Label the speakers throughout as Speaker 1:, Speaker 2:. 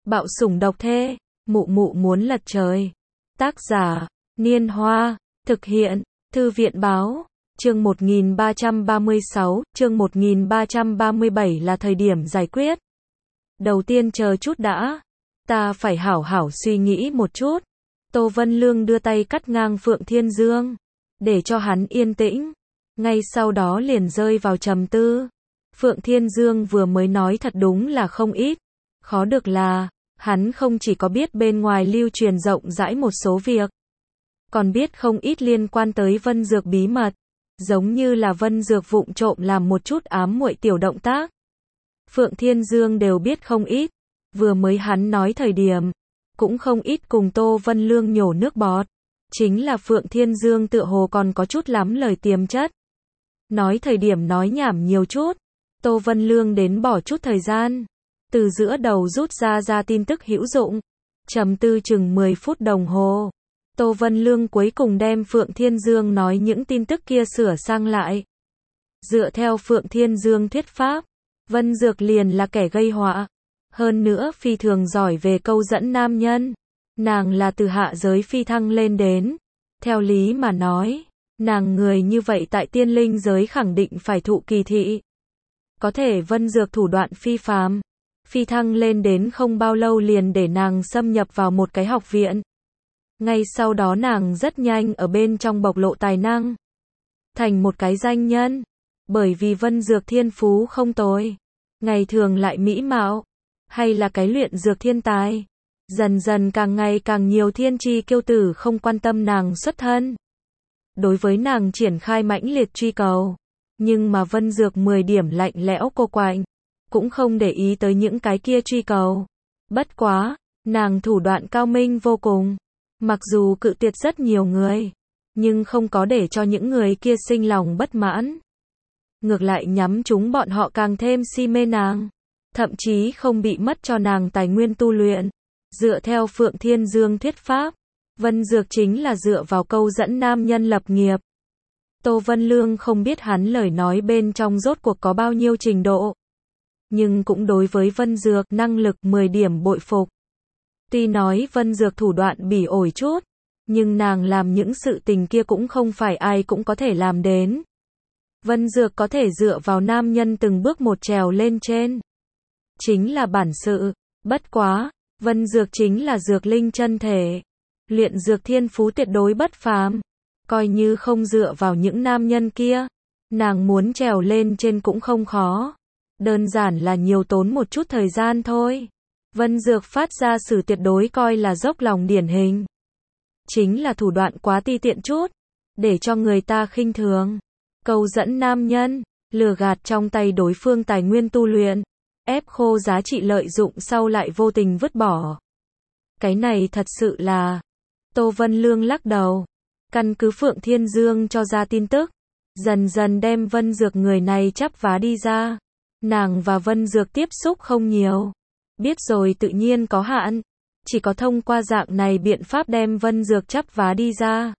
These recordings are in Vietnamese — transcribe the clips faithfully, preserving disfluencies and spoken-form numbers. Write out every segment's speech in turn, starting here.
Speaker 1: Bạo sủng độc thê, mụ mụ muốn lật trời. Tác giả, Niên Hoa, thực hiện, Thư viện báo, chương một nghìn ba trăm ba mươi sáu, chương một nghìn ba trăm ba mươi bảy là thời điểm giải quyết. Đầu tiên chờ chút đã, ta phải hảo hảo suy nghĩ một chút. Tô Vân Lương đưa tay cắt ngang Phượng Thiên Dương, để cho hắn yên tĩnh. Ngay sau đó liền rơi vào trầm tư. Phượng Thiên Dương vừa mới nói thật đúng là không ít. Khó được là, hắn không chỉ có biết bên ngoài lưu truyền rộng rãi một số việc, còn biết không ít liên quan tới Vân Dược bí mật, giống như là Vân Dược vụng trộm làm một chút ám muội tiểu động tác. Phượng Thiên Dương đều biết không ít, vừa mới hắn nói thời điểm, cũng không ít cùng Tô Vân Lương nhổ nước bọt, chính là Phượng Thiên Dương tựa hồ còn có chút lắm lời tiềm chất. Nói thời điểm nói nhảm nhiều chút, Tô Vân Lương đến bỏ chút thời gian, từ giữa đầu rút ra ra tin tức hữu dụng, trầm tư chừng mười phút đồng hồ. Tô Vân Lương cuối cùng đem Phượng Thiên Dương nói những tin tức kia sửa sang lại. Dựa theo Phượng Thiên Dương thuyết pháp, Vân Dược liền là kẻ gây họa, hơn nữa phi thường giỏi về câu dẫn nam nhân. Nàng là từ hạ giới phi thăng lên đến, theo lý mà nói, nàng người như vậy tại tiên linh giới khẳng định phải thụ kỳ thị. Có thể Vân Dược thủ đoạn phi phàm, phi thăng lên đến không bao lâu liền để nàng xâm nhập vào một cái học viện. Ngay sau đó nàng rất nhanh ở bên trong bộc lộ tài năng, thành một cái danh nhân, bởi vì Vân Dược thiên phú không tồi, ngày thường lại mỹ mạo, hay là cái luyện dược thiên tài. Dần dần càng ngày càng nhiều thiên chi kiêu tử không quan tâm nàng xuất thân, đối với nàng triển khai mãnh liệt truy cầu, nhưng mà Vân Dược mười điểm lạnh lẽo cô quạnh, cũng không để ý tới những cái kia truy cầu. Bất quá, nàng thủ đoạn cao minh vô cùng, mặc dù cự tuyệt rất nhiều người, nhưng không có để cho những người kia sinh lòng bất mãn. Ngược lại nhắm chúng bọn họ càng thêm si mê nàng, thậm chí không bị mất cho nàng tài nguyên tu luyện. Dựa theo Phượng Thiên Dương thuyết pháp, Vân Dược chính là dựa vào câu dẫn nam nhân lập nghiệp. Tô Vân Lương không biết hắn lời nói bên trong rốt cuộc có bao nhiêu trình độ, nhưng cũng đối với Vân Dược năng lực mười điểm bội phục. Tuy nói Vân Dược thủ đoạn bỉ ổi chút, nhưng nàng làm những sự tình kia cũng không phải ai cũng có thể làm đến. Vân Dược có thể dựa vào nam nhân từng bước một trèo lên trên, chính là bản sự. Bất quá, Vân Dược chính là dược linh chân thể, luyện dược thiên phú tuyệt đối bất phàm, coi như không dựa vào những nam nhân kia, nàng muốn trèo lên trên cũng không khó, đơn giản là nhiều tốn một chút thời gian thôi. Vân Dược phát ra sử tuyệt đối coi là dốc lòng điển hình, chính là thủ đoạn quá ti tiện chút, để cho người ta khinh thường, câu dẫn nam nhân, lừa gạt trong tay đối phương tài nguyên tu luyện, ép khô giá trị lợi dụng sau lại vô tình vứt bỏ. Cái này thật sự là... Tô Vân Lương lắc đầu, căn cứ Phượng Thiên Dương cho ra tin tức, dần dần đem Vân Dược người này chắp vá đi ra. Nàng và Vân Dược tiếp xúc không nhiều, biết rồi tự nhiên có hạn, chỉ có thông qua dạng này biện pháp đem Vân Dược chắp vá đi ra,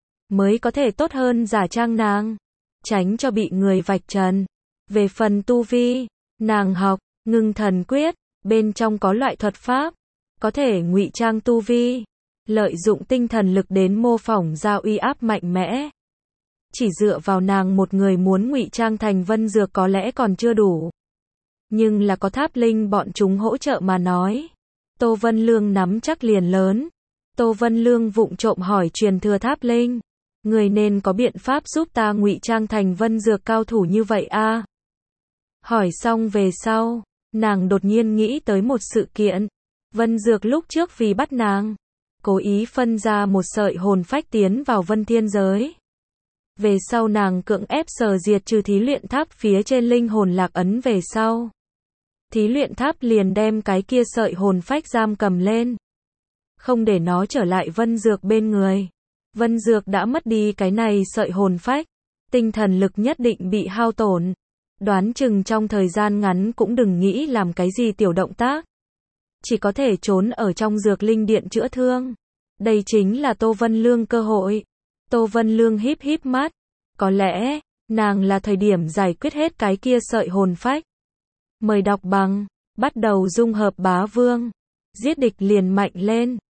Speaker 1: mới có thể tốt hơn giả trang nàng, tránh cho bị người vạch trần. Về phần tu vi, nàng học Ngưng Thần Quyết, bên trong có loại thuật pháp, có thể ngụy trang tu vi, lợi dụng tinh thần lực đến mô phỏng ra uy áp mạnh mẽ. Chỉ dựa vào nàng một người muốn ngụy trang thành Vân Dược có lẽ còn chưa đủ, nhưng là có Tháp Linh bọn chúng hỗ trợ mà nói, Tô Vân Lương nắm chắc liền lớn. Tô Vân Lương vụng trộm hỏi truyền thừa Tháp Linh, người nên có biện pháp giúp ta ngụy trang thành Vân Dược cao thủ như vậy a? À? Hỏi xong về sau, nàng đột nhiên nghĩ tới một sự kiện. Vân Dược lúc trước vì bắt nàng, cố ý phân ra một sợi hồn phách tiến vào Vân Thiên giới. Về sau nàng cưỡng ép sờ diệt trừ thí luyện tháp phía trên linh hồn lạc ấn về sau, thí luyện tháp liền đem cái kia sợi hồn phách giam cầm lên, không để nó trở lại Vân Dược bên người. Vân Dược đã mất đi cái này sợi hồn phách, tinh thần lực nhất định bị hao tổn, đoán chừng trong thời gian ngắn cũng đừng nghĩ làm cái gì tiểu động tác, chỉ có thể trốn ở trong dược linh điện chữa thương. Đây chính là Tô Vân Lương cơ hội. Tô Vân Lương híp híp mắt, có lẽ nàng là thời điểm giải quyết hết cái kia sợi hồn phách. Mời đọc bằng, bắt đầu dung hợp bá vương. Giết địch liền mạnh lên.